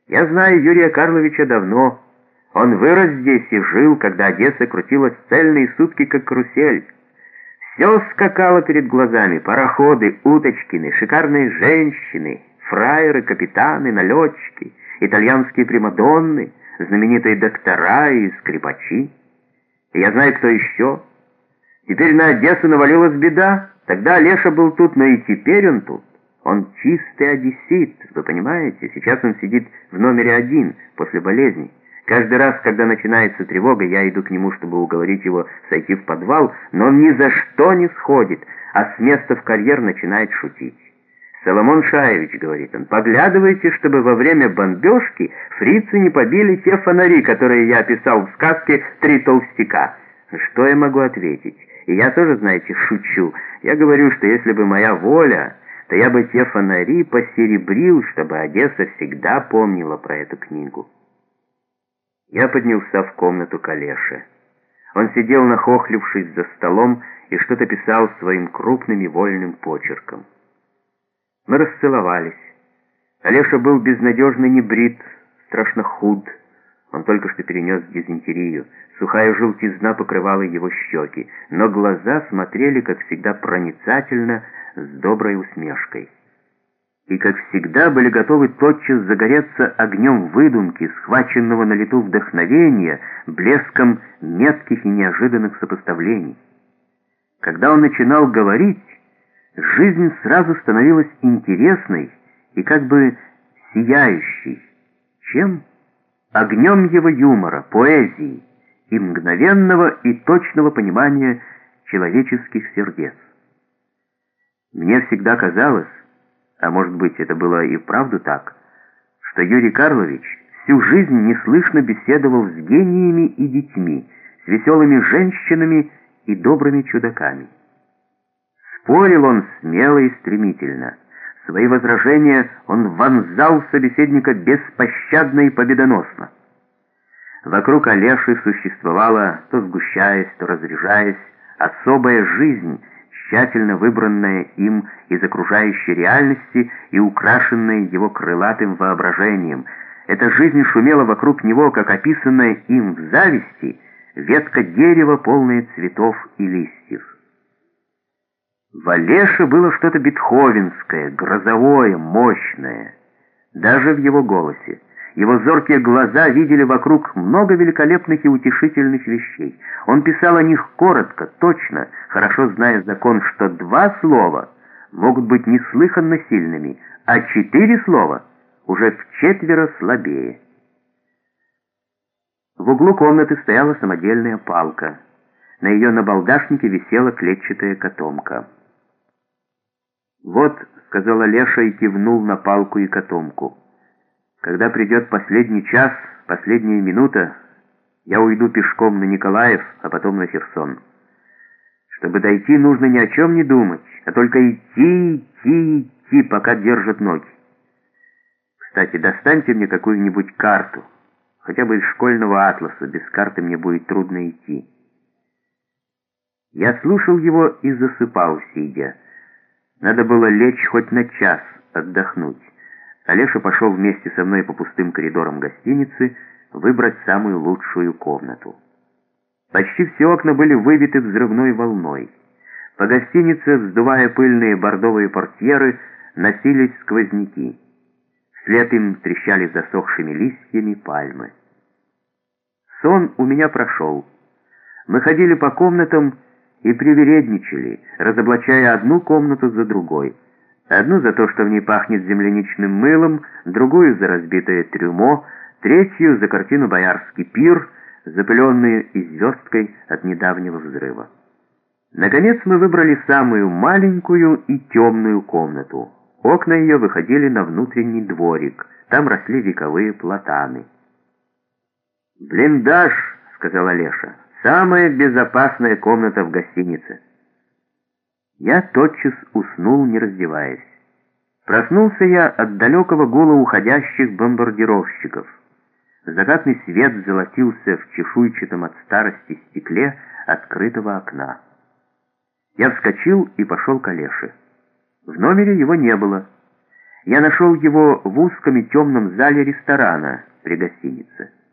Я знаю Юрия Карловича давно. Он вырос здесь и жил, когда Одесса крутилась цельные сутки, как карусель. Все скакало перед глазами: пароходы, уточкины, шикарные женщины, фраеры, капитаны, налетчики, итальянские примадонны, знаменитые доктора и скрипачи. И я знаю, кто еще. Теперь на Одессу навалилась беда. Тогда Олеша был тут, но и теперь он тут. Он чистый одессит, вы понимаете? Сейчас он сидит в номере 1 после болезни. Каждый раз, когда начинается тревога, я иду к нему, чтобы уговорить его сойти в подвал, но он ни за что не сходит, а с места в карьер начинает шутить. «Соломон Шаевич, — говорит он, — поглядывайте, чтобы во время бомбежки фрицы не побили те фонари, которые я описал в сказке «Три толстяка». Что я могу ответить? И я тоже, знаете, шучу. Я говорю, что если бы моя воля, то я бы те фонари посеребрил, чтобы Одесса всегда помнила про эту книгу. Я поднялся в комнату к Олеше. Он сидел, нахохлившись за столом, и что-то писал своим крупным и вольным почерком. Мы расцеловались. Олеша был безнадежно небрит, страшно худ. Он только что перенес дизентерию. Сухая желтизна покрывала его щеки, но глаза смотрели, как всегда, проницательно, с доброй усмешкой. И, как всегда, были готовы тотчас загореться огнем выдумки, схваченного на лету вдохновения, блеском метких и неожиданных сопоставлений. Когда он начинал говорить, жизнь сразу становилась интересной и как бы сияющей. Чем? Огнем его юмора, поэзии и мгновенного и точного понимания человеческих сердец. Мне всегда казалось, а может быть, это было и вправду так, что Юрий Карлович всю жизнь неслышно беседовал с гениями и детьми, с веселыми женщинами и добрыми чудаками. Спорил он смело и стремительно. Свои возражения он вонзал в собеседника беспощадно и победоносно. Вокруг Олеши существовала, то сгущаясь, то разряжаясь, особая жизнь, тщательно выбранная им из окружающей реальности и украшенная его крылатым воображением. Эта жизнь шумела вокруг него, как описанная им в «Зависти» ветка дерева, полная цветов и листьев. В Олеше было что-то бетховенское, грозовое, мощное. Даже в его голосе. Его зоркие глаза видели вокруг много великолепных и утешительных вещей. Он писал о них коротко, точно, хорошо зная закон, что 2 слова могут быть неслыханно сильными, а 4 слова уже вчетверо слабее. В углу комнаты стояла самодельная палка. На ее набалдашнике висела клетчатая котомка. «Вот», — сказал Олеша и кивнул на палку и котомку, — «когда придет последний час, последняя минута, я уйду пешком на Николаев, а потом на Херсон. Чтобы дойти, нужно ни о чем не думать, а только идти, идти, идти, пока держат ноги. Кстати, достаньте мне какую-нибудь карту, хотя бы из школьного атласа, без карты мне будет трудно идти». Я слушал его и засыпал, сидя. Надо было лечь хоть на час, отдохнуть. Олеша пошел вместе со мной по пустым коридорам гостиницы выбрать самую лучшую комнату. Почти все окна были выбиты взрывной волной. По гостинице, вздувая пыльные бордовые портьеры, носились сквозняки. Вслед им трещали засохшими листьями пальмы. Сон у меня прошел. Мы ходили по комнатам и привередничали, разоблачая одну комнату за другой. Одну за то, что в ней пахнет земляничным мылом, другую за разбитое трюмо, третью за картину «Боярский пир», запыленную и звездкой от недавнего взрыва. Наконец мы выбрали самую маленькую и темную комнату. Окна ее выходили на внутренний дворик, там росли вековые платаны. «Блиндаж», — сказал Олеша, — «самая безопасная комната в гостинице». Я тотчас уснул, не раздеваясь. Проснулся я от далекого гула уходящих бомбардировщиков. Закатный свет золотился в чешуйчатом от старости стекле открытого окна. Я вскочил и пошел к Олеше. В номере его не было. Я нашел его в узком и темном зале ресторана при гостинице.